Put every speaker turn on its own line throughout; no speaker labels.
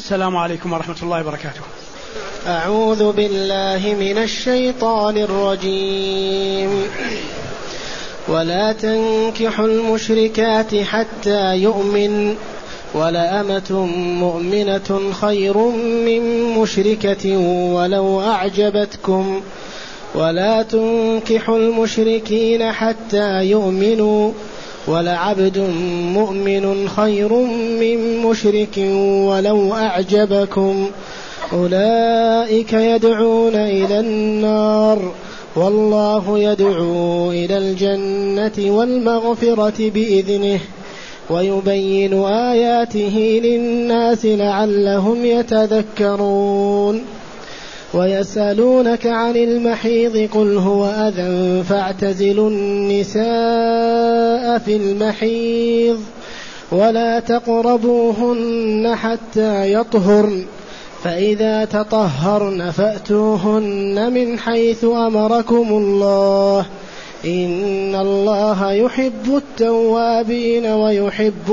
السلام عليكم ورحمة الله وبركاته.
أعوذ بالله من الشيطان الرجيم. ولا تنكحوا المشركات حتى يؤمن ولأمة مؤمنة خير من مشركة ولو أعجبتكم ولا تنكحوا المشركين حتى يؤمنوا ولعبد مؤمن خير من مشرك ولو أعجبكم أولئك يدعون إلى النار والله يدعو إلى الجنة والمغفرة بإذنه ويبين آياته للناس لعلهم يتذكرون. ويسألونك عن المحيض قل هو أذى فاعتزلوا النساء في المحيض ولا تقربوهن حتى يطهرن فإذا تطهرن فأتوهن من حيث أمركم الله إن الله يحب التوابين ويحب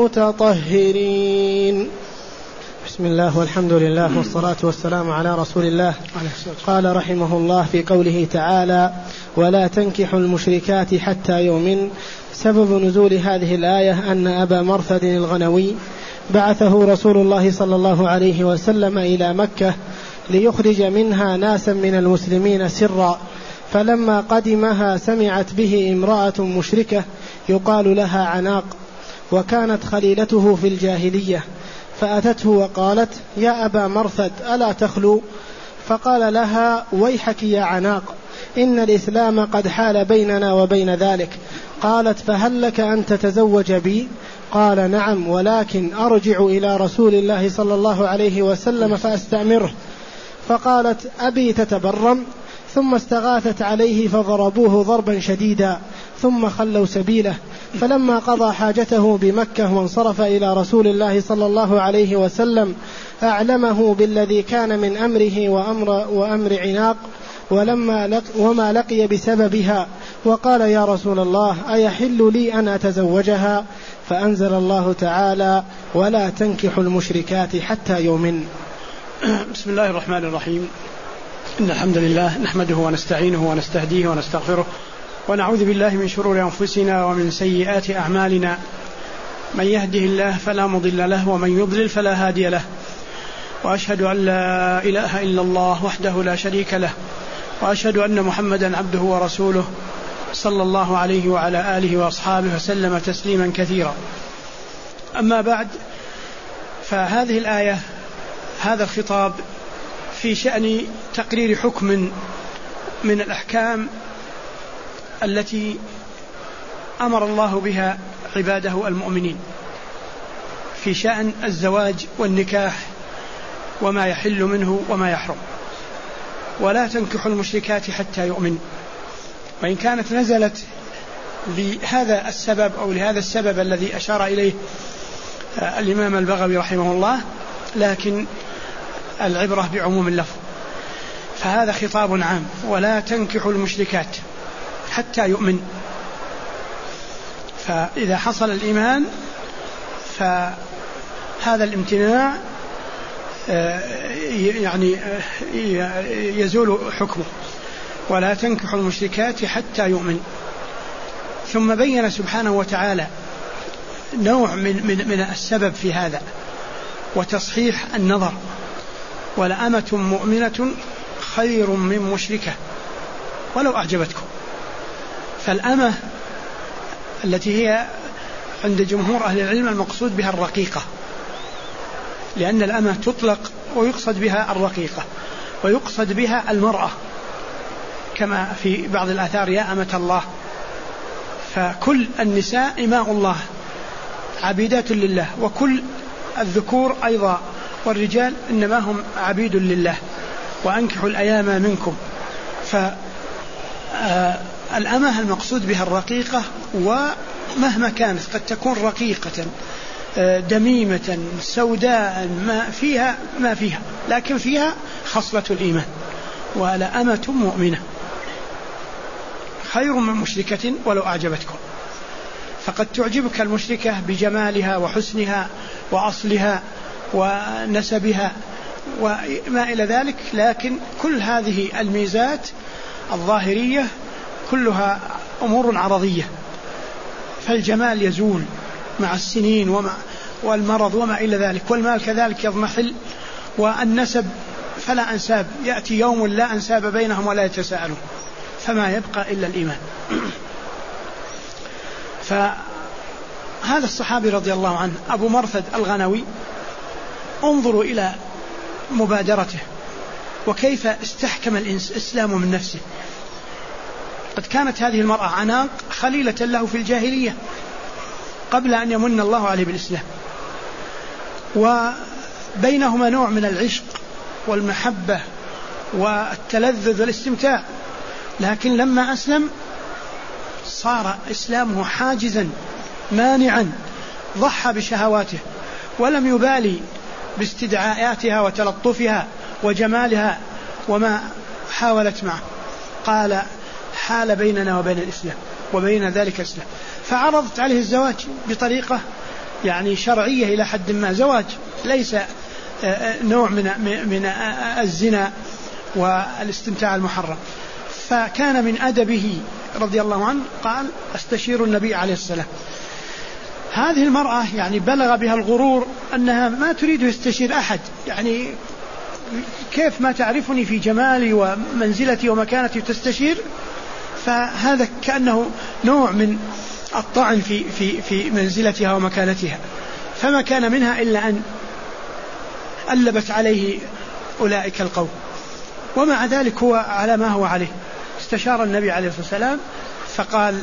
المتطهرين. بسم الله والحمد لله والصلاة والسلام على رسول الله. قال رحمه الله في قوله تعالى ولا تنكحوا المشركات حتى يؤمن. سبب نزول هذه الآية أن أبا مرثد الغنوي بعثه رسول الله صلى الله عليه وسلم إلى مكة ليخرج منها ناسا من المسلمين سرا، فلما قدمها سمعت به امرأة مشركة يقال لها عناق وكانت خليلته في الجاهلية، فأتته وقالت يا أبا مرثد ألا تخلو؟ فقال لها ويحك يا عناق إن الإسلام قد حال بيننا وبين ذلك. قالت فهل لك أن تتزوج بي؟ قال نعم ولكن أرجع إلى رسول الله صلى الله عليه وسلم فأستأمره. فقالت أبي تتبرم؟ ثم استغاثت عليه فضربوه ضربا شديدا ثم خلوا سبيله. فلما قضى حاجته بمكة وانصرف إلى رسول الله صلى الله عليه وسلم أعلمه بالذي كان من أمره وأمر عناق وما لقي بسببها، وقال يا رسول الله أيحل لي أن أتزوجها؟ فأنزل الله تعالى ولا تنكحوا المشركات حتى يؤمن.
بسم الله الرحمن الرحيم. إن الحمد لله نحمده ونستعينه ونستهديه ونستغفره ونعوذ بالله من شرور أنفسنا ومن سيئات أعمالنا، من يهده الله فلا مضل له ومن يضلل فلا هادي له، وأشهد أن لا إله إلا الله وحده لا شريك له، وأشهد أن محمدا عبده ورسوله صلى الله عليه وعلى آله وأصحابه وسلم تسليما كثيرا. أما بعد، فهذه الآية هذا الخطاب في شأن تقرير حكم من الأحكام التي أمر الله بها عباده المؤمنين في شأن الزواج والنكاح وما يحل منه وما يحرم. ولا تنكحوا المشركات حتى يؤمن، وإن كانت نزلت لهذا السبب أو لهذا السبب الذي أشار إليه الإمام البغوي رحمه الله، لكن العبرة بعموم اللفظ، فهذا خطاب عام. ولا تنكحوا المشركات حتى يؤمن، فإذا حصل الإيمان فهذا الامتناع يعني يزول حكمه. ولا تنكحوا المشركات حتى يؤمن. ثم بين سبحانه وتعالى نوع من السبب في هذا وتصحيح النظر. ولأمة مؤمنة خير من مشركة ولو أعجبتكم. فالأمة التي هي عند جمهور أهل العلم المقصود بها الرقيقة، لأن الأمة تطلق ويقصد بها الرقيقة ويقصد بها المرأة، كما في بعض الآثار يا أمة الله. فكل النساء إماء الله عبيدات لله، وكل الذكور أيضا والرجال إنما هم عبيد لله. وأنكحوا الأيام منكم. فالأمة المقصود بها الرقيقة، ومهما كانت قد تكون رقيقة دميمة سوداء ما فيها لكن فيها خصلة الإيمان. ولأمة مؤمنة خير من مشركة ولو أعجبتكم. فقد تعجبك المشركة بجمالها وحسنها وأصلها ونسبها وما إلى ذلك، لكن كل هذه الميزات الظاهرية كلها أمور عرضية، فالجمال يزول مع السنين والمرض وما إلى ذلك، والمال كذلك يضمحل، والنسب فلا أنساب، يأتي يوم لا أنساب بينهم ولا يتساءلون، فما يبقى إلا الإيمان. فهذا الصحابي رضي الله عنه أبو مرثد الغنوي، انظروا إلى مبادرته وكيف استحكم الإسلام من نفسه. قد كانت هذه المرأة عناق خليلة له في الجاهلية قبل أن يمن الله عليه بالإسلام، وبينهما نوع من العشق والمحبة والتلذذ والاستمتاع، لكن لما أسلم صار إسلامه حاجزا مانعا، ضحى بشهواته ولم يبالي باستدعاءاتها وتلطفها وجمالها وما حاولت معه. قال: حال بيننا وبين الإسلام وبين ذلك الإسلام. فعرضت عليه الزواج بطريقة يعني شرعية إلى حد ما، زواج ليس نوع من الزنا والاستمتاع المحرم. فكان من أدبه رضي الله عنه قال: استشير النبي عليه السلام. هذه المرأة يعني بلغ بها الغرور أنها ما تريد يستشير أحد، يعني كيف ما تعرفني في جمالي ومنزلتي ومكانتي تستشير؟ فهذا كأنه نوع من الطعن في منزلتها ومكانتها، فما كان منها إلا أن ألبت عليه أولئك القوم، ومع ذلك هو على ما هو عليه. استشار النبي عليه الصلاة والسلام فقال: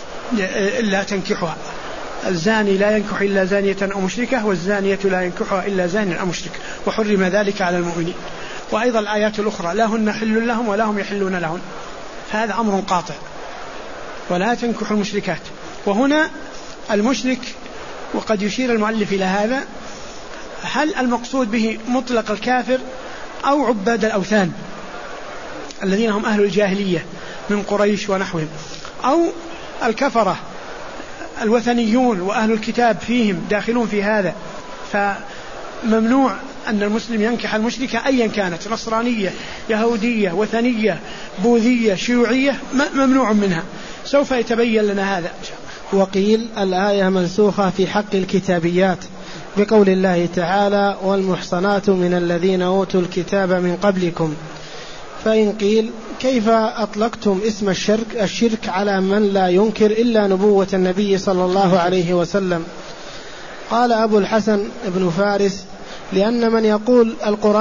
لا تنكحها، الزاني لا ينكح إلا زانية أو مشركة، والزانية لا ينكحها إلا زان أو مشرك، وحرم ذلك على المؤمنين. وأيضا الآيات الأخرى: لا هن حل لهم ولا هم يحلون لهن. هذا أمر قاطع، ولا تنكح المشركات. وهنا المشرك، وقد يشير المؤلف إلى هذا، هل المقصود به مطلق الكافر أو عباد الأوثان الذين هم أهل الجاهلية من قريش ونحوهم، أو الكفرة الوثنيون وأهل الكتاب فيهم داخلون في هذا؟ فممنوع أن المسلم ينكح المشركة أيا كانت، نصرانية يهودية وثنية بوذية شيوعية، ممنوع منها. سوف يتبين لنا هذا.
وقيل الآية منسوخة في حق الكتابيات بقول الله تعالى: والمحصنات من الذين أوتوا الكتاب من قبلكم. فإن قيل: كيف أطلقتم اسم الشرك على من لا ينكر إلا نبوة النبي صلى الله عليه وسلم؟ قال أبو الحسن بن فارس: لأن من يقول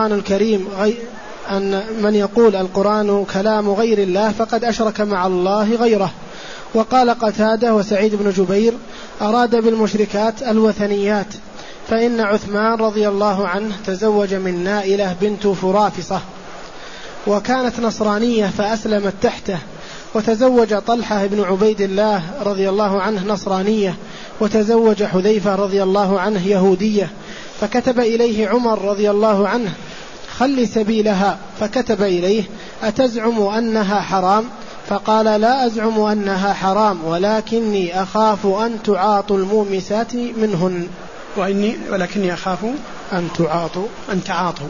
القرآن كلام غير الله فقد أشرك مع الله غيره. وقال قتادة وسعيد بن جبير: أراد بالمشركات الوثنيات، فإن عثمان رضي الله عنه تزوج من نائلة بنت فرافصة، وكانت نصرانية فأسلمت تحته، وتزوج طلحة بن عبيد الله رضي الله عنه نصرانية، وتزوج حذيفة رضي الله عنه يهودية، فكتب إليه عمر رضي الله عنه: خل سبيلها. فكتب إليه: أتزعم أنها حرام؟ فقال: لا أزعم أنها حرام، ولكني أخاف أن تعاطوا المومسات منهن.
ولكني أخاف أن تعاطوا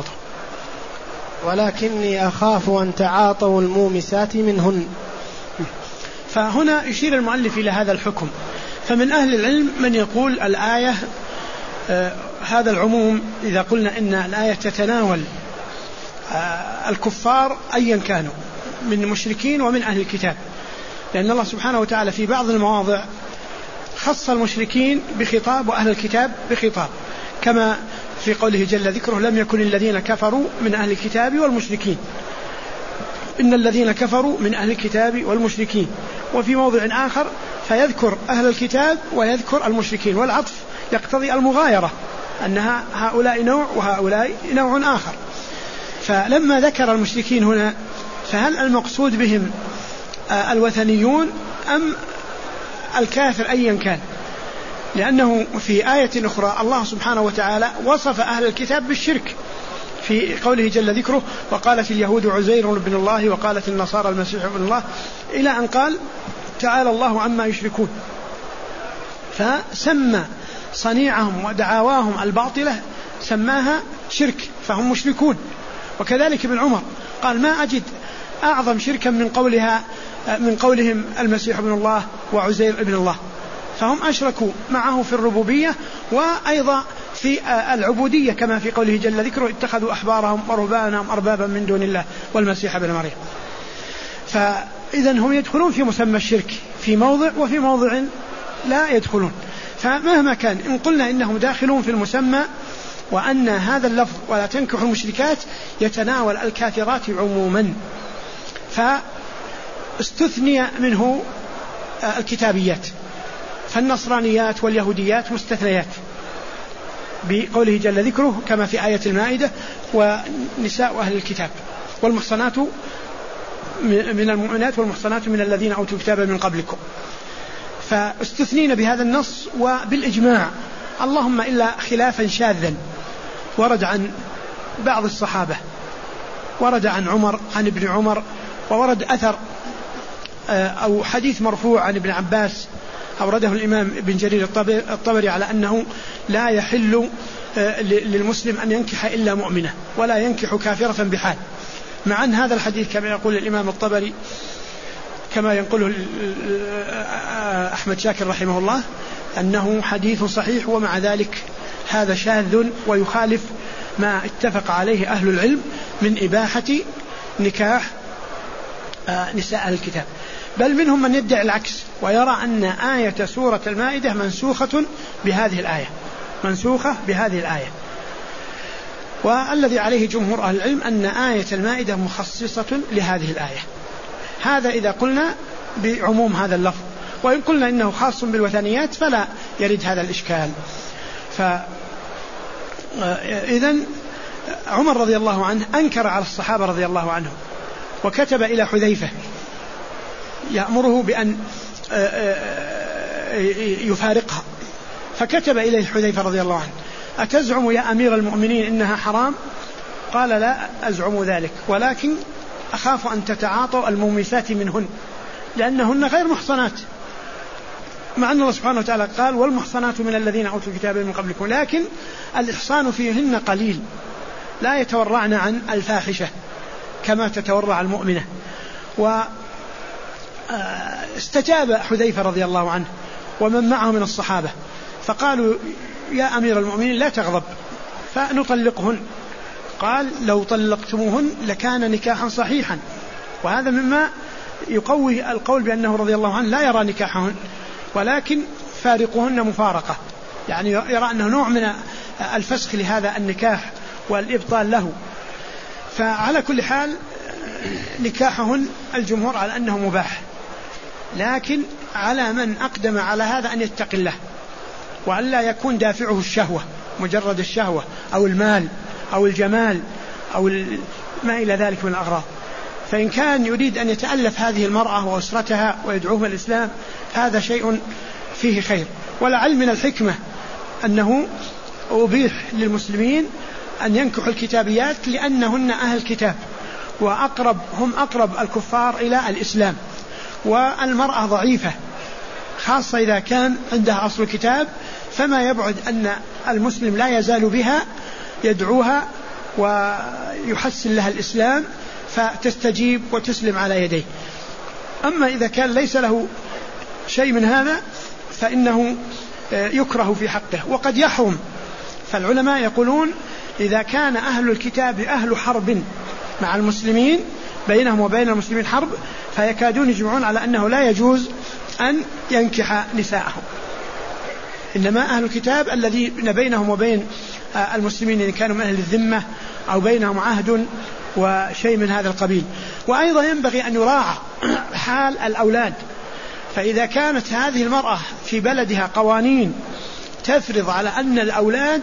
ولكني أخاف أن تعاطوا المومسات منهن.
فهنا يشير المؤلف إلى هذا الحكم. فمن أهل العلم من يقول الآية هذا العموم، إذا قلنا إن الآية تتناول الكفار أيا كانوا من المشركين ومن أهل الكتاب، لأن الله سبحانه وتعالى في بعض المواضع خص المشركين بخطاب وأهل الكتاب بخطاب، كما في قوله جل ذكره: لم يكن الذين كفروا من أهل الكتاب والمشركين، إن الذين كفروا من أهل الكتاب والمشركين. وفي موضع آخر فيذكر أهل الكتاب ويذكر المشركين، والعطف يقتضي المغايرة، أنها هؤلاء نوع وهؤلاء نوع آخر. فلما ذكر المشركين هنا، فهل المقصود بهم الوثنيون أم الكافر أيا كان؟ لأنه في آية أخرى الله سبحانه وتعالى وصف أهل الكتاب بالشرك في قوله جل ذكره: وقالت اليهود عزير بن الله وقالت النصارى المسيح ابن الله، إلى أن قال: تعالى الله عما يشركون. فسمى صنيعهم ودعواهم الباطلة سماها شرك فهم مشركون. وكذلك ابن عمر قال: ما أجد أعظم شركا من قولهم المسيح ابن الله وعزير ابن الله، فهم أشركوا معه في الربوبية وأيضا في العبودية، كما في قوله جل ذكره: اتخذوا أحبارهم ورهبانهم أربابا من دون الله والمسيح ابن مريم. فإذا هم يدخلون في مسمى الشرك في موضع، وفي موضع لا يدخلون. فمهما كان إن قلنا إنهم داخلون في المسمى، وأن هذا اللفظ ولا تنكحوا المشركات يتناول الكافرات عموما، فاستثني منه الكتابيات، فالنصرانيات واليهوديات مستثنيات بقوله جل ذكره كما في آية المائدة: ونساء أهل الكتاب والمحصنات من المؤمنات والمحصنات من الذين أوتوا الكتاب من قبلكم. فاستثنين بهذا النص وبالإجماع، اللهم إلا خلافا شاذا ورد عن بعض الصحابة، ورد عن عمر، عن ابن عمر، وورد أثر أو حديث مرفوع عن ابن عباس أورده الإمام ابن جرير الطبري على أنه لا يحل للمسلم أن ينكح إلا مؤمنة ولا ينكح كافرة بحال. مع أن هذا الحديث كما يقول الإمام الطبري كما ينقله أحمد شاكر رحمه الله أنه حديث صحيح، ومع ذلك هذا شاذ ويخالف ما اتفق عليه أهل العلم من إباحة نكاح نساء الكتاب. بل منهم من يدعي العكس ويرى أن آية سورة المائدة منسوخة بهذه الآية، منسوخة بهذه الآية. والذي عليه جمهور أهل العلم أن آية المائدة مخصصة لهذه الآية. هذا إذا قلنا بعموم هذا اللفظ، وإن قلنا إنه خاص بالوثنيات فلا يرد هذا الإشكال. إذن عمر رضي الله عنه أنكر على الصحابة رضي الله عنهم، وكتب إلى حذيفة يأمره بأن يفارقها، فكتب إليه حذيفة رضي الله عنه: أتزعم يا أمير المؤمنين إنها حرام؟ قال: لا أزعم ذلك، ولكن أخاف أن تتعاطوا المومسات منهن لأنهن غير محصنات، مع أن الله سبحانه وتعالى قال: والمحصنات من الذين أوتوا الكتاب من قبلكم، لكن الإحصان فيهن قليل، لا يتورعن عن الفاحشة كما تتورع المؤمنة. واستجاب حذيفة رضي الله عنه ومن معه من الصحابة، فقالوا: يا أمير المؤمنين لا تغضب فنطلقهن. قال: لو طلقتموهن لكان نكاحا صحيحا. وهذا مما يقوي القول بأنه رضي الله عنه لا يرى نكاحهن، ولكن فارقهن مفارقة، يعني يرى أنه نوع من الفسخ لهذا النكاح والإبطال له. فعلى كل حال نكاحهن الجمهور على أنه مباح، لكن على من أقدم على هذا أن يتقي الله، وأن لا يكون دافعه الشهوة، مجرد الشهوة أو المال أو الجمال أو ما إلى ذلك من الأغراض. فإن كان يريد أن يتألف هذه المرأة وأسرتها ويدعوهم الإسلام هذا شيء فيه خير. ولعل من الحكمة أنه أبيح للمسلمين أن ينكحوا الكتابيات لأنهن أهل الكتاب، هم أقرب الكفار إلى الإسلام، والمرأة ضعيفة خاصة إذا كان عندها أصل الكتاب، فما يبعد أن المسلم لا يزال بها يدعوها ويحسن لها الإسلام فتستجيب وتسلم على يديه. أما إذا كان ليس له شيء من هذا فإنه يكره في حقه وقد يحرم. فالعلماء يقولون: إذا كان أهل الكتاب أهل حرب مع المسلمين، بينهم وبين المسلمين حرب، فيكادون يجمعون على أنه لا يجوز أن ينكح نساءهم. إنما أهل الكتاب الذين بينهم وبين المسلمين إن كانوا من أهل الذمة أو بينهم عهد وشيء من هذا القبيل. وأيضا ينبغي أن يراعى حال الأولاد، فإذا كانت هذه المرأة في بلدها قوانين تفرض على أن الأولاد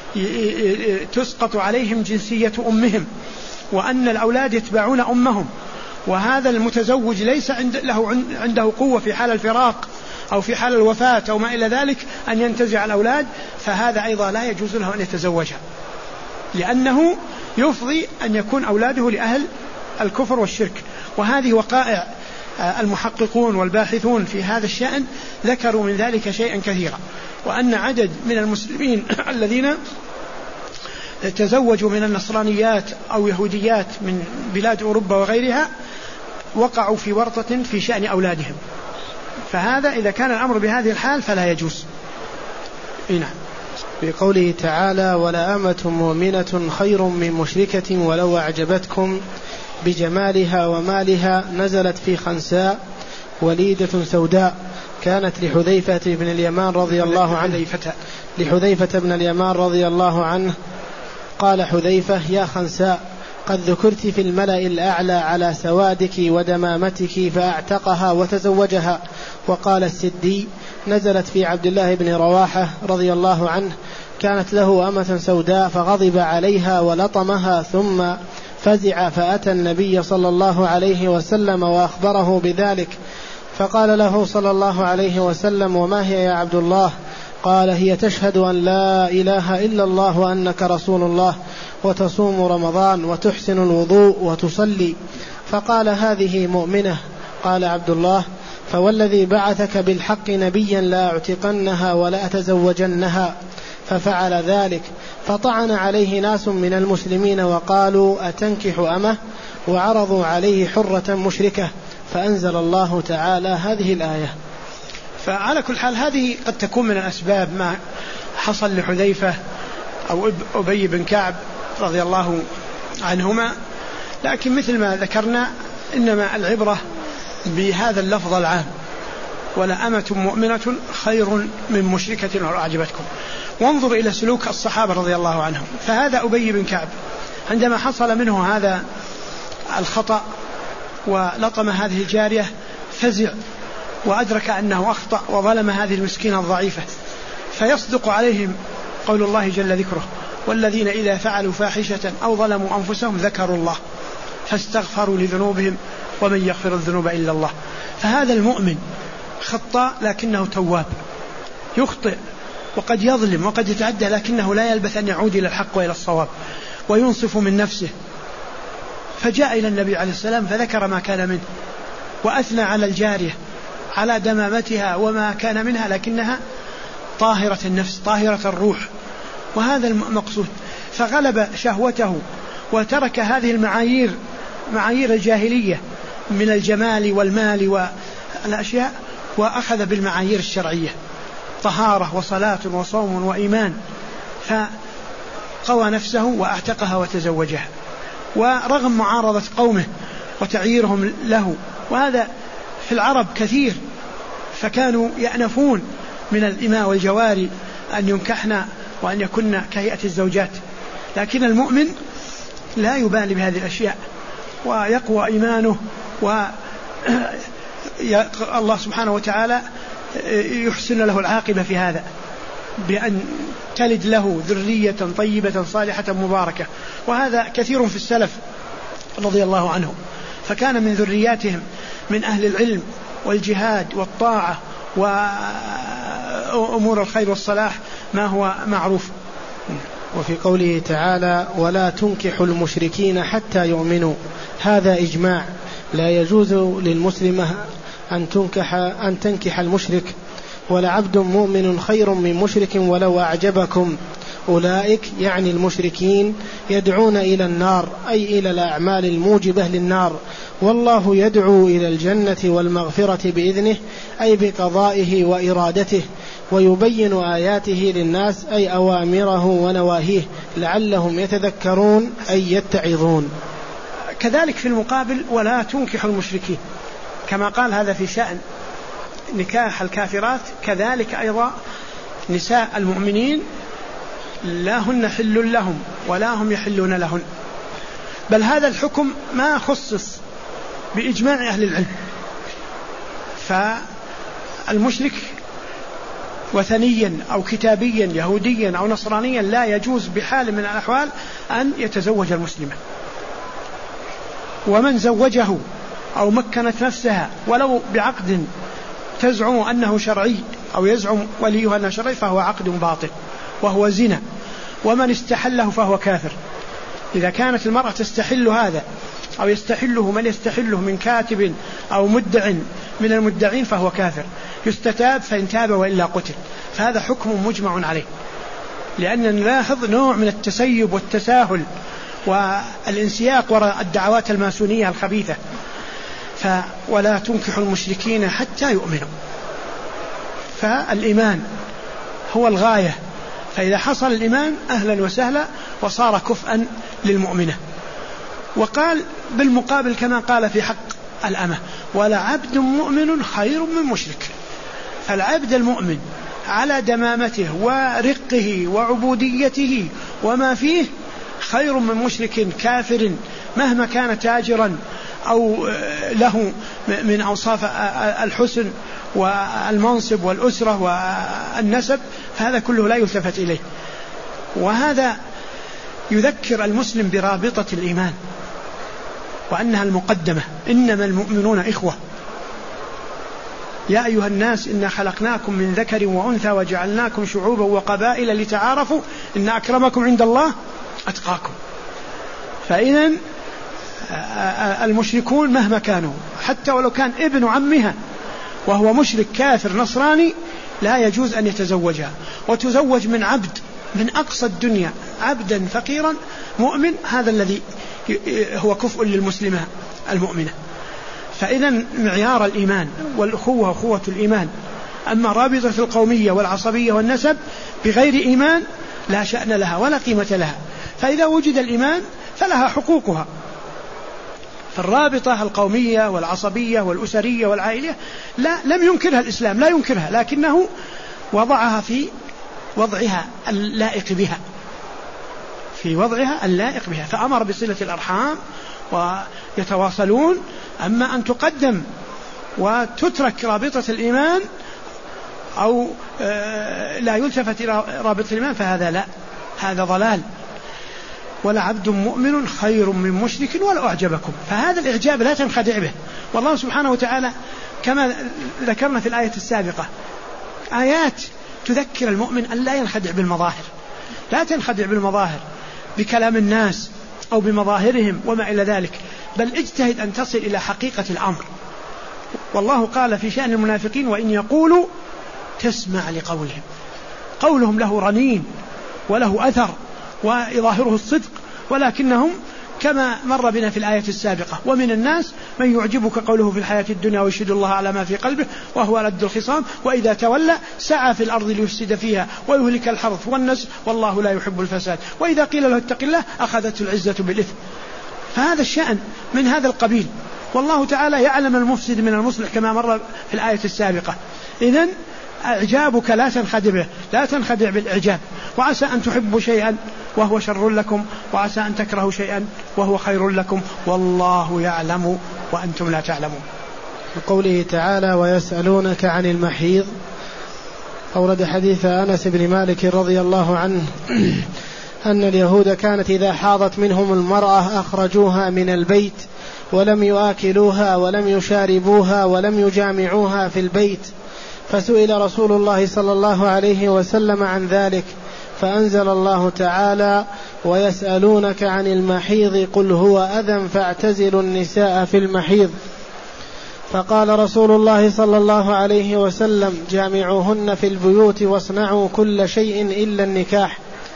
تسقط عليهم جنسية أمهم، وأن الأولاد يتبعون أمهم، وهذا المتزوج ليس عنده قوة في حال الفراق أو في حال الوفاة أو ما إلى ذلك أن ينتزع الأولاد، فهذا أيضا لا يجوز له أن يتزوجها، لأنه يفضي أن يكون أولاده لأهل الكفر والشرك. وهذه وقائع المحققون والباحثون في هذا الشأن ذكروا من ذلك شيئا كثيرا، وأن عدد من المسلمين الذين تزوجوا من النصرانيات أو يهوديات من بلاد أوروبا وغيرها وقعوا في ورطة في شأن أولادهم، فهذا إذا كان الأمر بهذه الحال فلا يجوز. نعم.
بقوله تعالى ولا أمة مؤمنة خير من مشركة ولو أعجبتكم بجمالها ومالها نزلت في خنساء وليدة سوداء كانت لحذيفة بن اليمان رضي الله عنه قال حذيفة يا خنساء قد ذكرت في الملأ الأعلى على سوادك ودمامتك فأعتقها وتزوجها. وقال السدي نزلت في عبد الله بن رواحة رضي الله عنه كانت له أمة سوداء فغضب عليها ولطمها ثم فزع فأتى النبي صلى الله عليه وسلم وأخبره بذلك فقال له صلى الله عليه وسلم وما هي يا عبد الله؟ قال هي تشهد أن لا إله إلا الله وأنك رسول الله وتصوم رمضان وتحسن الوضوء وتصلي. فقال هذه مؤمنة. قال عبد الله فوالذي بعثك بالحق نبيا لا أعتقنها ولا أتزوجنها. ففعل ذلك فطعن عليه ناس من المسلمين وقالوا أتنكح أمه وعرضوا عليه حرة مشركة فأنزل الله تعالى هذه الآية.
فعلى كل حال هذه قد تكون من الأسباب ما حصل لحذيفة أو أبي بن كعب رضي الله عنهما، لكن مثل ما ذكرنا إنما العبرة بهذا اللفظ العام ولا أمة مؤمنة خير من مشركة ولو أعجبتكم. وانظر إلى سلوك الصحابة رضي الله عنهم. فهذا أبي بن كعب عندما حصل منه هذا الخطأ ولطم هذه الجارية فزع وأدرك أنه أخطأ وظلم هذه المسكينة الضعيفة، فيصدق عليهم قول الله جل ذكره والذين إذا فعلوا فاحشة أو ظلموا أنفسهم ذكروا الله فاستغفروا لذنوبهم ومن يغفر الذنوب إلا الله. فهذا المؤمن خطأ لكنه تواب، يخطئ وقد يظلم وقد يتعدى لكنه لا يلبث أن يعود إلى الحق وإلى الصواب وينصف من نفسه. فجاء إلى النبي عليه السلام فذكر ما كان منه وأثنى على الجارية على دمامتها وما كان منها لكنها طاهرة النفس طاهرة الروح، وهذا المقصود. فغلب شهوته وترك هذه المعايير معايير الجاهلية من الجمال والمال والأشياء وأخذ بالمعايير الشرعية طهارة وصلاة وصوم وإيمان، فقوى نفسه وأعتقها وتزوجها ورغم معارضة قومه وتعييرهم له. وهذا في العرب كثير، فكانوا يأنفون من الإماء والجواري أن ينكحن وأن يكن كهيئة الزوجات، لكن المؤمن لا يبالي بهذه الأشياء ويقوى إيمانه، والله سبحانه وتعالى يحسن له العاقبة في هذا بأن تلد له ذرية طيبة صالحة مباركة. وهذا كثير في السلف رضي الله عنهم، فكان من ذرياتهم من أهل العلم والجهاد والطاعة وأمور الخير والصلاح ما هو معروف.
وفي قوله تعالى ولا تنكحوا المشركين حتى يؤمنوا، هذا إجماع، لا يجوز للمسلمة أن تنكح المشرك. ولعبد مؤمن خير من مشرك ولو أعجبكم. أولئك يعني المشركين يدعون إلى النار أي إلى الأعمال الموجبة للنار، والله يدعو إلى الجنة والمغفرة بإذنه أي بقضائه وإرادته، ويبين آياته للناس أي أوامره ونواهيه لعلهم يتذكرون أي يتعظون.
كذلك في المقابل ولا تنكحوا المشركين، كما قال هذا في شأن نكاح الكافرات، كذلك أيضا نساء المؤمنين لا هن حل لهم ولا هم يحلون لهن، بل هذا الحكم ما خصص بإجماع أهل العلم. فالمشرك وثنيا أو كتابيا يهوديا أو نصرانيا لا يجوز بحال من الأحوال أن يتزوج المسلمة، ومن زوجه أو مكنت نفسها ولو بعقد تزعم أنه شرعي أو يزعم وليها أنه شرعي فهو عقد باطل وهو زنا، ومن استحله فهو كافر. إذا كانت المرأة تستحل هذا أو يستحله من يستحله من كاتب أو مدع من المدعين فهو كافر، يستتاب فإن تاب وإلا قتل. فهذا حكم مجمع عليه لأننا نلاحظ نوع من التسيب والتساهل والانسياق وراء الدعوات الماسونية الخبيثة. ولا تنكحوا المشركين حتى يؤمنوا، فالإيمان هو الغاية، فإذا حصل الإيمان أهلا وسهلا وصار كفءا للمؤمنة. وقال بالمقابل كما قال في حق الأمة: ولا عبد مؤمن خير من مشرك. فالعبد المؤمن على دمامته ورقه وعبوديته وما فيه خير من مشرك كافر مهما كان تاجرا أو له من أوصاف الحسن والمنصب والأسرة والنسب، فهذا كله لا يلتفت إليه. وهذا يذكر المسلم برابطة الإيمان وأنها المقدمة: إنما المؤمنون إخوة، يا أيها الناس إنا خلقناكم من ذكر وأنثى وجعلناكم شعوبا وقبائل لتعارفوا إن أكرمكم عند الله أتقاكم. فإذن المشركون مهما كانوا، حتى ولو كان ابن عمها وهو مشرك كافر نصراني، لا يجوز أن يتزوجها، وتزوج من عبد من أقصى الدنيا، عبدا فقيرا مؤمن، هذا الذي هو كفء للمسلمة المؤمنة. فإذا معيار الإيمان والأخوة أخوة الإيمان. أما رابطة القومية والعصبية والنسب بغير إيمان لا شأن لها ولا قيمة لها، فإذا وجد الإيمان فلها حقوقها. فالرابطة القومية والعصبية والأسرية والعائلية لم ينكرها الإسلام، لا ينكرها، لكنه وضعها في وضعها اللائق بها، في وضعها اللائق بها، فأمر بصلة الأرحام ويتواصلون. أما أن تقدم وتترك رابطة الإيمان أو لا يلتفت إلى رابطة الإيمان فهذا لا، هذا ضلال. ولا عبد مؤمن خير من مشرك ولو أعجبكم. فهذا الإعجاب لا تنخدع به، والله سبحانه وتعالى كما ذكرنا في الآية السابقة آيات تذكر المؤمن أن لا ينخدع بالمظاهر، لا تنخدع بالمظاهر بكلام الناس أو بمظاهرهم وما إلى ذلك، بل اجتهد أن تصل إلى حقيقة الأمر. والله قال في شأن المنافقين: وإن يقولوا تسمع لقولهم، قولهم له رنين وله أثر ويظاهره الصدق، ولكنهم كما مر بنا في الآية السابقة: ومن الناس من يعجبك قوله في الحياة الدنيا ويشهد الله على ما في قلبه وهو لد الخصام وإذا تولى سعى في الأرض ليفسد فيها ويهلك الحرث والنسل والله لا يحب الفساد وإذا قيل له اتق الله أخذته العزة بالإثم. فهذا الشأن من هذا القبيل، والله تعالى يعلم المفسد من المصلح كما مر في الآية السابقة. إذن إعجابك لا تنخدع به، لا تنخدع بالإعجاب. وعسى أن تحبوا شيئا وهو شر لكم وعسى أن تكرهوا شيئا وهو خير لكم والله يعلم وأنتم لا تعلمون.
وقوله تعالى: ويسألونك عن المحيض، أورد حديث أنس بن مالك رضي الله عنه أن اليهود كانت إذا حاضت منهم المرأة أخرجوها من البيت ولم يآكلوها ولم يشاربوها ولم يجامعوها في البيت، فسئل رسول الله صلى الله عليه وسلم عن ذلك فأنزل الله تعالى: ويسألونك عن المحيض قل هو أذى فاعتزلوا النساء في المحيض. فقال رسول الله صلى الله عليه وسلم: جامعوهن في البيوت واصنعوا كل شيء إلا النكاح.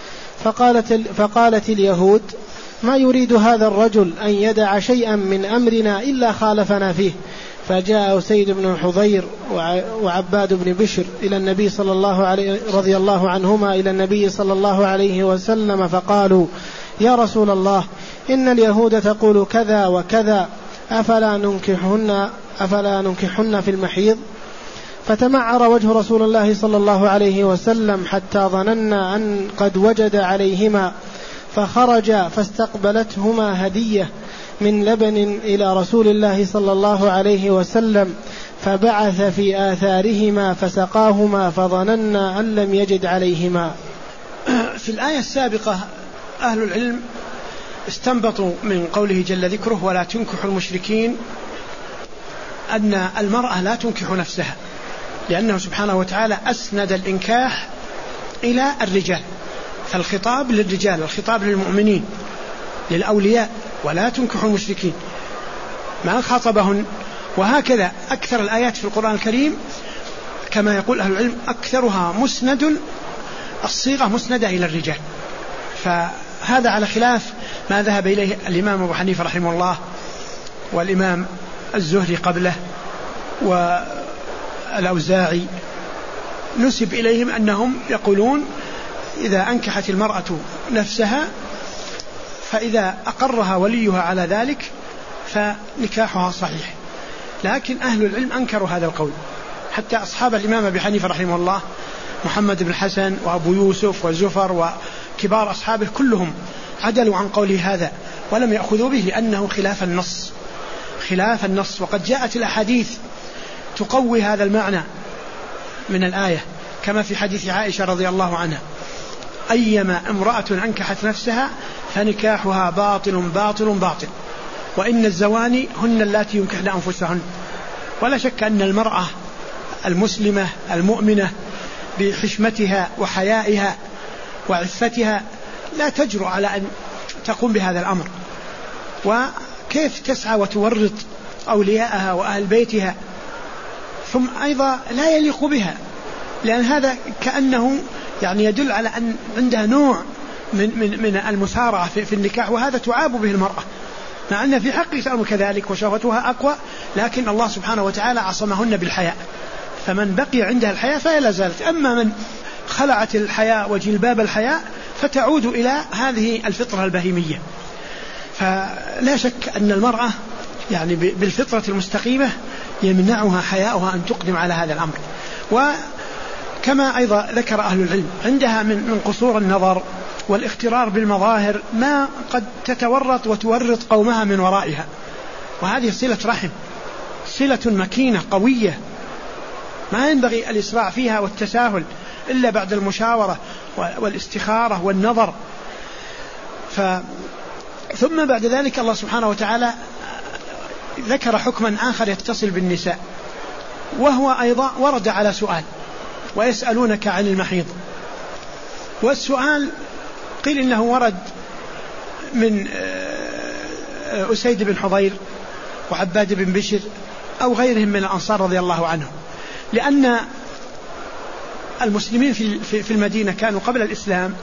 فقالت اليهود: ما يريد هذا الرجل أن يدع شيئا من أمرنا إلا خالفنا فيه. فجاء أسيد بن حضير وعباد بن بشر إلى النبي صلى الله عليه رضي الله عنهما إلى النبي صلى الله عليه وسلم فقالوا: يا رسول الله، إن اليهود تقول كذا وكذا، أفلا ننكحن في المحيض؟ فتمعر وجه رسول الله صلى الله عليه وسلم حتى ظننا أن قد وجد عليهما، فخرج فاستقبلتهما هدية من لبن إلى رسول الله صلى الله عليه وسلم، فبعث في آثارهما فسقاهما فظننا أن لم يجد عليهما.
في الآية السابقة أهل العلم استنبطوا من قوله جل ذكره: ولا تنكحوا المشركين، أن المرأة لا تنكح نفسها، لأنه سبحانه وتعالى أسند الإنكاح إلى الرجال، فالخطاب للرجال، الخطاب للمؤمنين للأولياء، ولا تنكحوا المشركين ما خاطبهن. وهكذا أكثر الآيات في القرآن الكريم كما يقول أهل العلم أكثرها مسند الصيغة مسندة إلى الرجال، فهذا على خلاف ما ذهب إليه الإمام أبو حنيفة رحمه الله والإمام الزهري قبله والأوزاعي. نسب إليهم أنهم يقولون إذا أنكحت المرأة نفسها فإذا أقرها وليها على ذلك فنكاحها صحيح، لكن أهل العلم أنكروا هذا القول، حتى أصحاب الإمام أبي حنيفة رحمه الله محمد بن الحسن وأبو يوسف وزفر وكبار أصحابه كلهم عدلوا عن قوله هذا ولم يأخذوا به لأنه خلاف النص. وقد جاءت الأحاديث تقوي هذا المعنى من الآية، كما في حديث عائشة رضي الله عنها: أيما امرأة أنكحت نفسها فنكاحها باطل باطل باطل، وإن الزواني هن اللاتي ينكحن أنفسهن. ولا شك أن المرأة المسلمة المؤمنة بحشمتها وحيائها وعفتها لا تجرؤ على أن تقوم بهذا الأمر، وكيف تسعى وتورط أولياءها وأهل بيتها، ثم أيضا لا يليق بها، لأن هذا كأنه يعني يدل على أن عندها نوع من المسارعة في النكاح، وهذا تعاب به المرأة، مع أن في حقه الأمر كذلك وشهوتها أقوى، لكن الله سبحانه وتعالى عصمهن بالحياء، فمن بقي عندها الحياء فهي لا زالت. أما من خلعت الحياء وجلباب الحياء فتعود إلى هذه الفطرة البهيمية. فلا شك أن المرأة يعني بالفطرة المستقيمة يمنعها حياؤها أن تقدم على هذا الأمر. وكما أيضا ذكر أهل العلم عندها من قصور النظر والاغترار بالمظاهر ما قد تتورط وتورط قومها من ورائها، وهذه صلة رحم، صلة مكينة قوية ما ينبغي الإسراع فيها والتساهل إلا بعد المشاورة والاستخارة والنظر. ثم بعد ذلك الله سبحانه وتعالى ذكر حكما آخر يتصل بالنساء، وهو أيضا ورد على سؤال: ويسألونك عن المحيض. والسؤال قيل إنه ورد من أسيد بن حضير وعباد بن بشر أو غيرهم من الأنصار رضي الله عنهم، لأن المسلمين في المدينة كانوا قبل الإسلام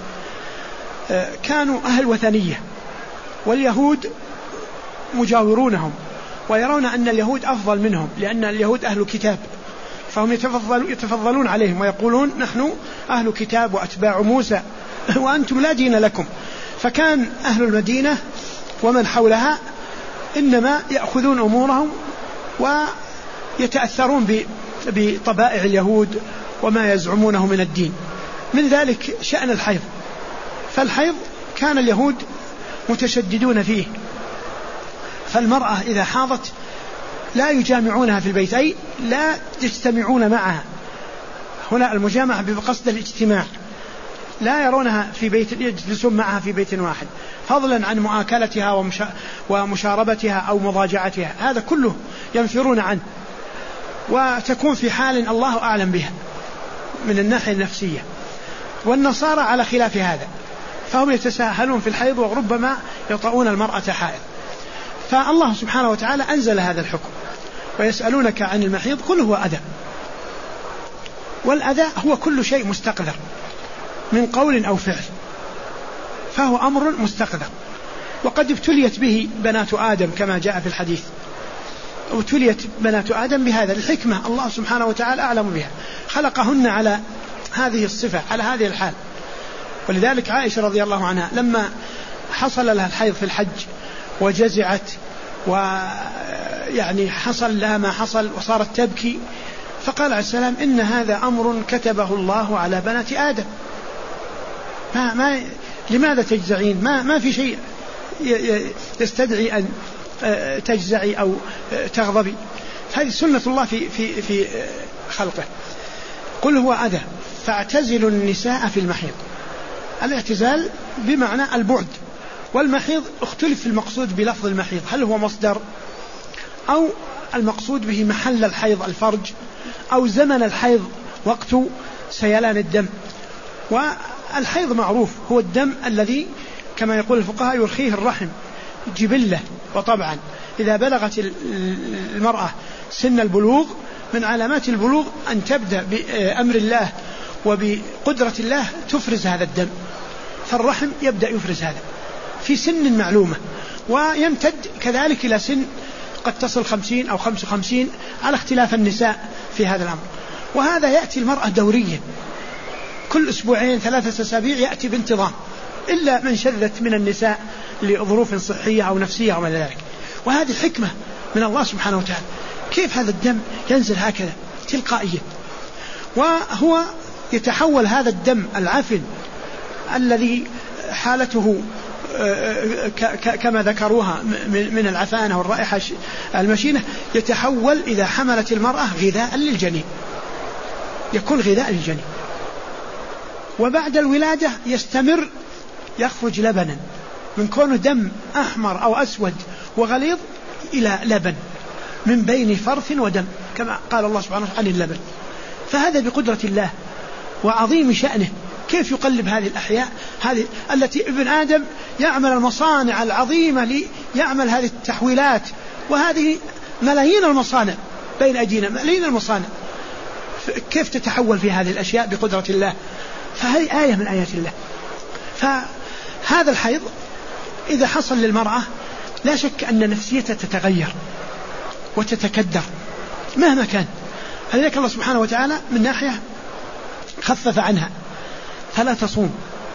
كانوا أهل وثنية، واليهود مجاورونهم ويرون أن اليهود أفضل منهم، لأن اليهود أهل كتاب، فهم يتفضلون عليهم ويقولون نحن أهل كتاب وأتباع موسى وأنتم لا دين لكم. فكان أهل المدينة ومن حولها إنما يأخذون أمورهم ويتأثرون بطبائع اليهود وما يزعمونه من الدين، من ذلك شأن الحيض. فالحيض كان اليهود متشددون فيه، فالمرأة إذا حاضت لا يجامعونها في البيت، أي لا يجتمعون معها، هنا المجامعة بقصد الاجتماع، لا يرونها في بيت يجلسون معها في بيت واحد، فضلا عن مؤاكلتها ومشاربتها أو مضاجعتها، هذا كله ينفرون عنه، وتكون في حال الله أعلم بها من الناحية النفسية. والنصارى على خلاف هذا، فهم يتساهلون في الحيض وربما يطؤون المرأة حائض. فالله سبحانه وتعالى أنزل هذا الحكم: ويسألونك عن المحيض قل هو أذى. والأذى هو كل شيء مستقذر من قول أو فعل، فهو أمر مستقذر، وقد ابتليت به بنات آدم كما جاء في الحديث، ابتليت بنات آدم بهذا الحكمة، الله سبحانه وتعالى أعلم بها، خلقهن على هذه الصفة على هذه الحال. ولذلك عائشة رضي الله عنها لما حصل لها الحيض في الحج وجزعت ويعني حصل لها ما حصل وصارت تبكي، فقال عليه السلام: إن هذا أمر كتبه الله على بنات آدم، لماذا تجزعين؟ ما في شيء يستدعي أن تجزعي أو تغضبي، هذه سنة الله في خلقه. قل هو أذى فاعتزلوا النساء في المحيض. الاعتزال بمعنى البعد، والمحيض اختلف في المقصود بلفظ المحيض، هل هو مصدر أو المقصود به محل الحيض الفرج، أو زمن الحيض وقت سيلان الدم. والحيض معروف هو الدم الذي كما يقول الفقهاء يرخيه الرحم جبلة وطبعا، إذا بلغت المرأة سن البلوغ من علامات البلوغ أن تبدأ بأمر الله وبقدرة الله تفرز هذا الدم، فالرحم يبدأ يفرز هذا في سن معلومة، ويمتد كذلك إلى سن قد تصل 50 أو 55 على اختلاف النساء في هذا الأمر. وهذا يأتي المرأة دوريا كل أسبوعين 3 أسابيع يأتي بانتظام، إلا من شذت من النساء لظروف صحية أو نفسية أو ما ذلك. وهذه حكمة من الله سبحانه وتعالى، كيف هذا الدم ينزل هكذا تلقائيا، وهو يتحول هذا الدم العفن الذي حالته كما ذكروها من العفانة والرائحة المشينة، يتحول إذا حملت المرأة غذاء للجنين، يكون غذاء للجنين. وبعد الولادة يستمر يخرج لبنا من كونه دم أحمر أو أسود وغليظ إلى لبن من بين فرث ودم، كما قال الله سبحانه عن اللبن. فهذا بقدرة الله وعظيم شأنه، كيف يقلب هذه الأحياء هذه التي ابن آدم يعمل المصانع العظيمة ليعمل هذه التحويلات، وهذه ملايين المصانع بين أيدينا، ملايين المصانع، كيف تتحول في هذه الأشياء بقدرة الله. فهذه آية من آيات الله. فهذا الحيض إذا حصل للمرأة لا شك أن نفسيتها تتغير وتتكدر مهما كان. فلذلك الله سبحانه وتعالى من ناحية خفف عنها، فلا تصوم،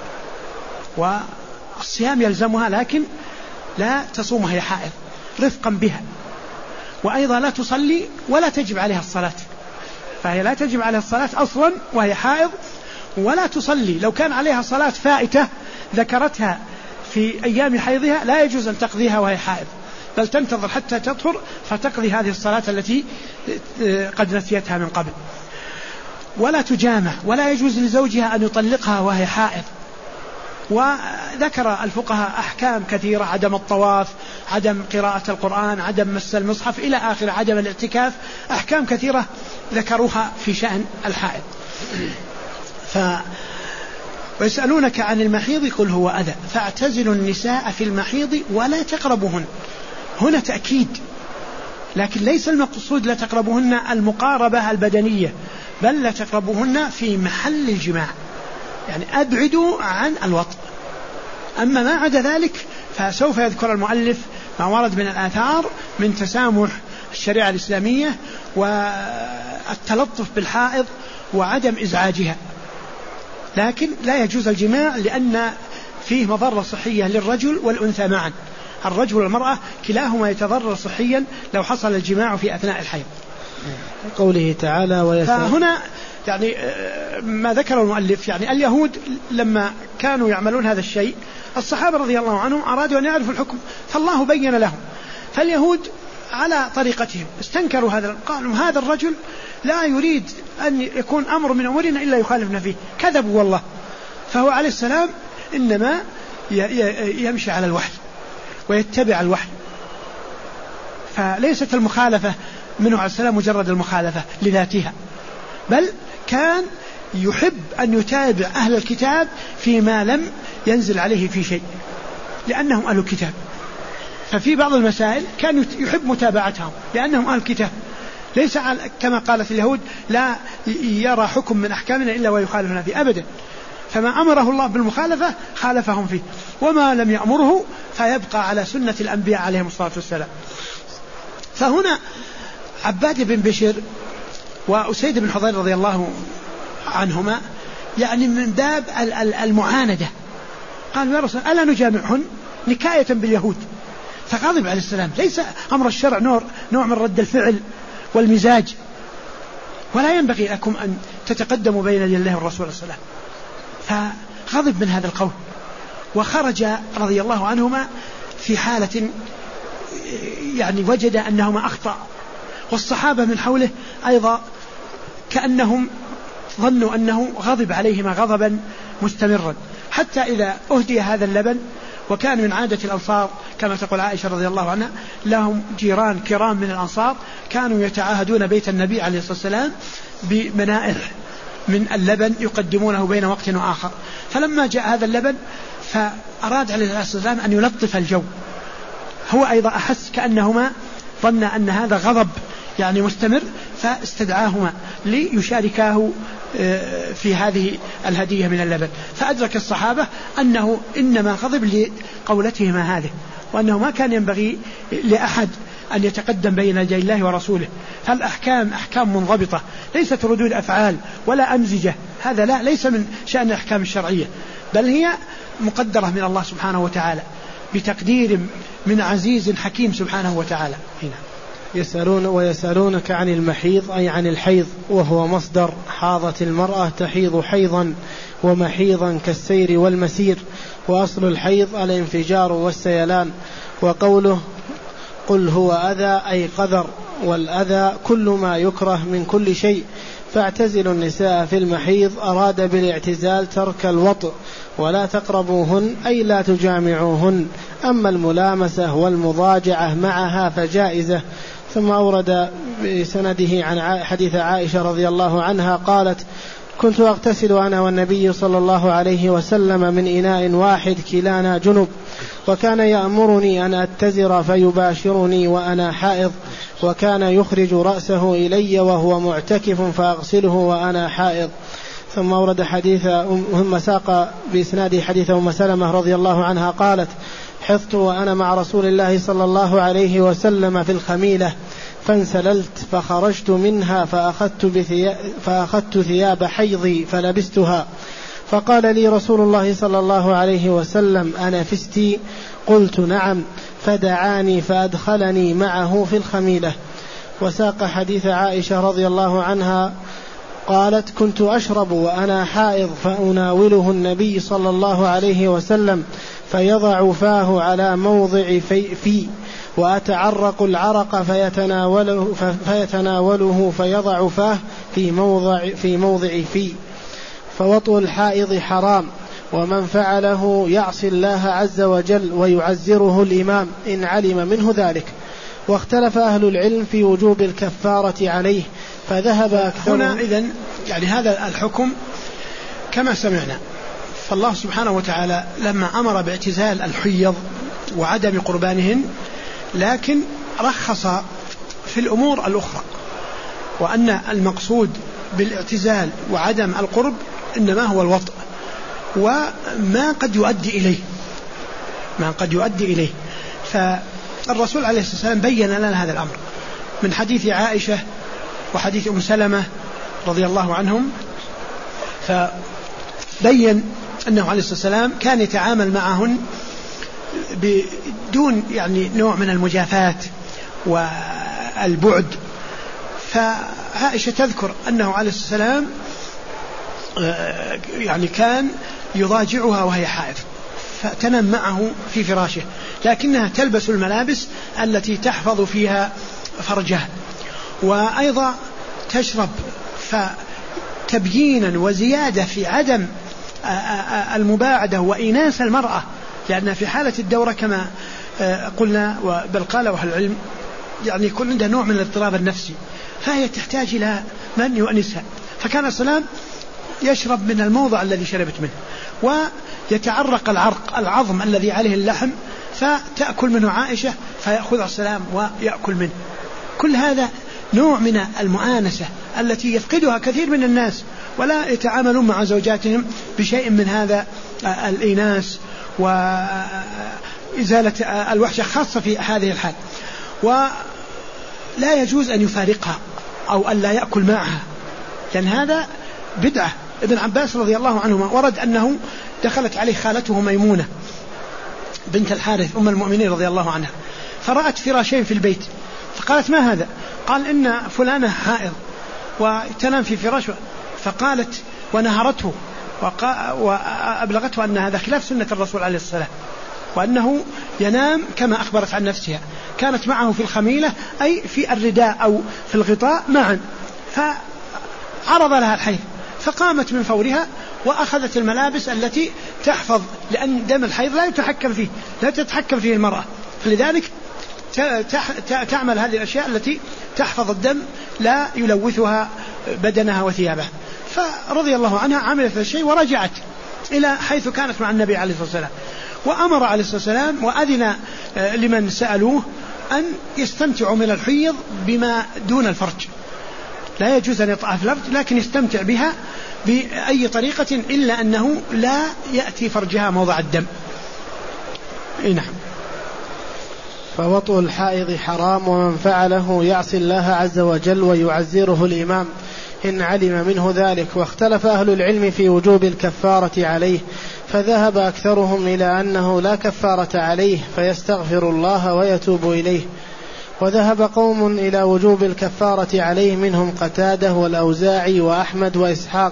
والصيام يلزمها لكن لا تصوم وهي حائض رفقا بها، وأيضا لا تصلي ولا تجب عليها الصلاة، فهي لا تجب عليها الصلاة أصلا وهي حائض، ولا تصلي. لو كان عليها صلاة فائتة ذكرتها في أيام حيضها لا يجوز أن تقضيها وهي حائض، بل تنتظر حتى تطهر فتقضي هذه الصلاة التي قد نسيتها من قبل. ولا تجامع، ولا يجوز لزوجها أن يطلقها وهي حائض. وذكر الفقهاء أحكام كثيرة: عدم الطواف، عدم قراءة القرآن، عدم مس المصحف إلى آخر، عدم الاعتكاف، أحكام كثيرة ذكروها في شأن الحائض. ويسألونك عن المحيض قل هو أذى فاعتزلوا النساء في المحيض ولا تقربوهن. هنا تأكيد، لكن ليس المقصود لا تقربوهن المقاربة البدنية، بل لا تقربوهن في محل الجماع، يعني أبعدوا عن الوطء. أما ما عدا ذلك فسوف يذكر المؤلف ما ورد من الآثار من تسامح الشريعة الإسلامية والتلطف بالحائض وعدم إزعاجها. لكن لا يجوز الجماع لأن فيه مضرة صحية للرجل والأنثى معا، الرجل والمرأة كلاهما يتضرر صحيا لو حصل الجماع في أثناء الحيض.
قوله تعالى
فهنا يعني ما ذكر المؤلف، يعني اليهود لما كانوا يعملون هذا الشيء الصحابة رضي الله عنهم أرادوا أن يعرفوا الحكم فالله بين لهم، فاليهود على طريقتهم استنكروا هذا، قالوا هذا الرجل لا يريد أن يكون أمر من أمورنا إلا يخالفنا فيه، كذبوا والله. فهو عليه السلام إنما يمشي على الوحي ويتبع الوحي، فليست المخالفة منه عليه السلام مجرد المخالفة لذاتها، بل كان يحب أن يتابع أهل الكتاب فيما لم ينزل عليه في شيء لأنهم أهل الكتاب. ففي بعض المسائل كان يحب متابعتهم لأنهم أهل الكتاب، ليس كما قالت اليهود لا يرى حكم من أحكامنا إلا ويخالفنا فيه أبدا. فما أمره الله بالمخالفة خالفهم فيه، وما لم يأمره فيبقى على سنة الأنبياء عليهم الصلاة والسلام. فهنا عباد بن بشر وأسيد بن حضير رضي الله عنهما يعني من باب المعاندة قالوا يا رسول ألا نجامعهن نكاية باليهود، فغضب عليه السلام. ليس أمر الشرع نوع من رد الفعل والمزاج، ولا ينبغي لكم أن تتقدموا بين يدي الله والرسول صلى الله عليه وسلم. فغضب من هذا القول وخرج رضي الله عنهما في حالة يعني وجد أنهما أخطأ، والصحابة من حوله أيضا كأنهم ظنوا أنه غضب عليهما غضبا مستمرا، حتى إذا أهدي هذا اللبن، وكان من عادة الأنصار كما تقول عائشة رضي الله عنها لهم جيران كرام من الأنصار كانوا يتعاهدون بيت النبي عليه الصلاة والسلام بمنائح من اللبن يقدمونه بين وقت وآخر. فلما جاء هذا اللبن فأراد عليه الصلاة والسلام أن يلطف الجو، هو أيضا أحس كأنهما ظن أن هذا غضب يعني مستمر، فاستدعاهما ليشاركاه في هذه الهدية من اللبن. فأدرك الصحابة أنه إنما غضب لقولتهما هذه، وأنه ما كان ينبغي لأحد أن يتقدم بين يدي الله ورسوله. فالأحكام أحكام منضبطة، ليست ردود أفعال ولا أمزجة، هذا لا، ليس من شأن الأحكام الشرعية، بل هي مقدرة من الله سبحانه وتعالى بتقدير من عزيز حكيم سبحانه وتعالى. هنا
ويسألونك عن المحيض أي عن الحيض، وهو مصدر حاضت المرأة تحيض حيضا ومحيضا كالسير والمسير، وأصل الحيض الانفجار والسيلان. وقوله قل هو أذى أي قذر، والأذى كل ما يكره من كل شيء، فاعتزلوا النساء في المحيض أراد بالاعتزال ترك الوطء، ولا تقربوهن أي لا تجامعوهن. أما الملامسة والمضاجعة معها فجائزة. ثم أورد بسنده عن حديث عائشة رضي الله عنها قالت كنت أغتسل أنا والنبي صلى الله عليه وسلم من إناء واحد كلانا جنب، وكان يأمرني أن أتزر فيباشرني وأنا حائض، وكان يخرج رأسه إلي وهو معتكف فأغسله وأنا حائض. ثم أورد ثم ساق بإسناد حديث أم سلمة رضي الله عنها قالت حضت وأنا مع رسول الله صلى الله عليه وسلم في الخميلة فانسللت فخرجت منها فأخذت ثياب حيضي فلبستها، فقال لي رسول الله صلى الله عليه وسلم أنفستي؟ قلت نعم، فدعاني فأدخلني معه في الخميلة. وساق حديث عائشة رضي الله عنها قالت كنت أشرب وأنا حائض فأناوله النبي صلى الله عليه وسلم فيضع فاه على موضع في وأتعرق العرق فيتناوله فيضع فاه في موضع في. فوطء الحائض حرام، ومن فعله يعصي الله عز وجل ويعزره الإمام إن علم منه ذلك. واختلف أهل العلم في وجوب الكفارة عليه، فذهب أكثر.
هنا إذن يعني هذا الحكم كما سمعنا، فالله سبحانه وتعالى لما أمر باعتزال الحيض وعدم قربانهن، لكن رخص في الأمور الأخرى، وأن المقصود بالاعتزال وعدم القرب إنما هو الوطء وما قد يؤدي إليه فالرسول عليه الصلاة والسلام بين لنا هذا الأمر من حديث عائشة وحديث أم سلمة رضي الله عنهم، فبين أنه عليه الصلاة والسلام كان يتعامل معهن بدون يعني نوع من المجافاة والبعد. فعائشة تذكر أنه عليه الصلاة والسلام يعني كان يضاجعها وهي حائض فتنام معه في فراشه، لكنها تلبس الملابس التي تحفظ فيها فرجها، وأيضا تشرب، فتبيينا وزيادة في عدم المباعدة وإناس المرأة، لأن في حالة الدورة كما قلنا بل قال أهل العلم يعني يكون عندها نوع من الاضطراب النفسي، فهي تحتاج إلى من يؤنسها. فكان السلام يشرب من الموضع الذي شربت منه، ويتعرق العظم الذي عليه اللحم فتأكل منه عائشة فيأخذ السلام ويأكل منه. كل هذا نوع من المؤانسة التي يفقدها كثير من الناس، ولا يتعاملون مع زوجاتهم بشيء من هذا الإناس وإزالة الوحشة، خاصة في هذه الحال. ولا يجوز أن يفارقها أو أن لا يأكل معها، لأن هذا بدعة. ابن عباس رضي الله عنهما ورد أنه دخلت عليه خالته ميمونة بنت الحارث أم المؤمنين رضي الله عنها، فرأت فراشين في البيت، فقالت ما هذا؟ قال إن فلانة حائض وتنام في فراش، فقالت ونهرته وأبلغته أن هذا خلاف سنة الرسول عليه الصلاة، وأنه ينام كما أخبرت عن نفسها، كانت معه في الخميلة أي في الرداء أو في الغطاء معا، فعرض لها الحيض فقامت من فورها وأخذت الملابس التي تحفظ، لأن دم الحيض لا يتحكم فيه، لا تتحكم فيه المرأة، فلذلك تعمل هذه الأشياء التي تحفظ الدم لا يلوثها بدنها وثيابها. فرضي الله عنها عملت هذا الشيء ورجعت إلى حيث كانت مع النبي عليه الصلاة والسلام، وأمر عليه الصلاة والسلام وأذن لمن سألوه أن يستمتعوا من الحيض بما دون الفرج، لا يجوز أن يطأها في الأرض، لكن يستمتع بها بأي طريقة إلا أنه لا يأتي فرجها موضع الدم. نعم.
فوطء الحائض حرام، ومن فعله يعصي الله عز وجل ويعزره الإمام إن علم منه ذلك. واختلف أهل العلم في وجوب الكفارة عليه، فذهب أكثرهم إلى أنه لا كفارة عليه فيستغفر الله ويتوب إليه، وذهب قوم إلى وجوب الكفارة عليه منهم قتادة والأوزاعي وأحمد وإسحاق.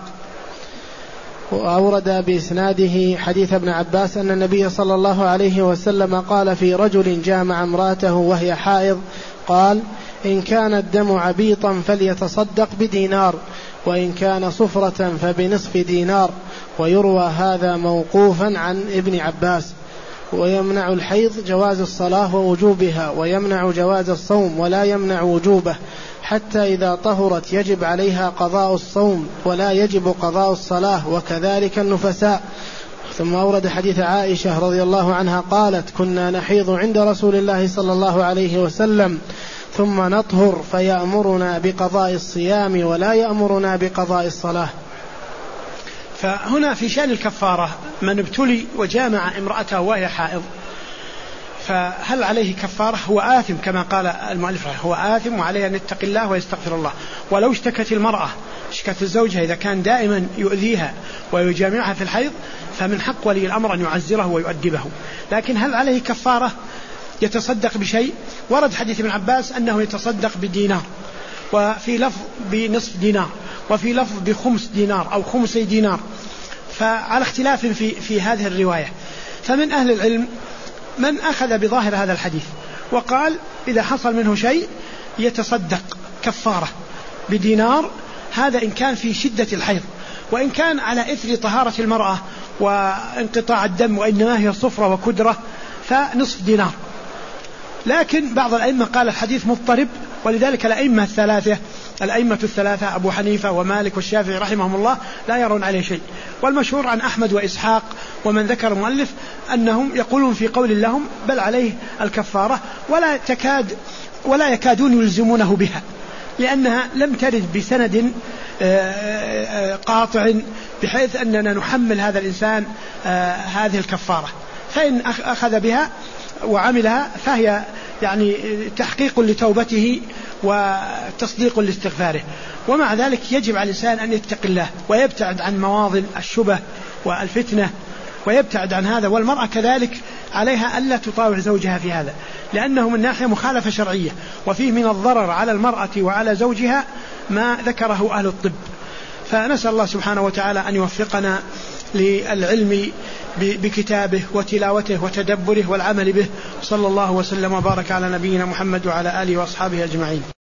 وأورد بإسناده حديث ابن عباس أن النبي صلى الله عليه وسلم قال في رجل جامع امرأته وهي حائض، قال: إن كان الدم عبيطا فليتصدق بدينار، وإن كان صفرة فبنصف دينار. ويروى هذا موقوفا عن ابن عباس. ويمنع الحيض جواز الصلاة ووجوبها، ويمنع جواز الصوم ولا يمنع وجوبه، حتى إذا طهرت يجب عليها قضاء الصوم ولا يجب قضاء الصلاة، وكذلك النفساء. ثم أورد حديث عائشة رضي الله عنها قالت: كنا نحيض عند رسول الله صلى الله عليه وسلم ثم نطهر فيأمرنا بقضاء الصيام ولا يأمرنا بقضاء الصلاة.
فهنا في شأن الكفارة، من ابتلي وجامع امرأته وهي حائض فهل عليه كفارة؟ هو آثم كما قال المؤلف، هو آثم وعليه أن يتقي الله ويستغفر الله. ولو اشتكت المرأة، اشتكت زوجها إذا كان دائما يؤذيها ويجامعها في الحيض، فمن حق ولي الأمر أن يعزره ويؤدبه. لكن هل عليه كفارة يتصدق بشيء؟ ورد حديث ابن عباس أنه يتصدق بدينار، وفي لفظ بنصف دينار، وفي لفظ بخمس دينار أو خمسي دينار، فعلى اختلاف في هذه الرواية. فمن أهل العلم من أخذ بظاهر هذا الحديث وقال إذا حصل منه شيء يتصدق كفارة بدينار، هذا إن كان في شدة الحيض، وإن كان على إثر طهارة المرأة وانقطاع الدم وإنما هي صفرة وكدرة فنصف دينار. لكن بعض الأئمة قال الحديث مضطرب، ولذلك الأئمة الثلاثة أبو حنيفة ومالك والشافعي رحمهم الله لا يرون عليه شيء. والمشهور عن أحمد وإسحاق ومن ذكر المؤلف أنهم يقولون في قول لهم بل عليه الكفارة، ولا يكادون يلزمونه بها، لأنها لم ترد بسند قاطع بحيث أننا نحمل هذا الإنسان هذه الكفارة. فإن أخذ بها وعملها فهي يعني تحقيق لتوبته وتصديق لاستغفاره. ومع ذلك يجب على الإنسان أن يتقي الله ويبتعد عن مواطن الشبه والفتنة ويبتعد عن هذا. والمرأة كذلك عليها ألا تطاوع زوجها في هذا، لأنه من ناحية مخالفة شرعية، وفيه من الضرر على المرأة وعلى زوجها ما ذكره أهل الطب. فنسأل الله سبحانه وتعالى أن يوفقنا للعلم بكتابه وتلاوته وتدبره والعمل به. صلى الله وسلم وبارك على نبينا محمد وعلى آله وأصحابه أجمعين.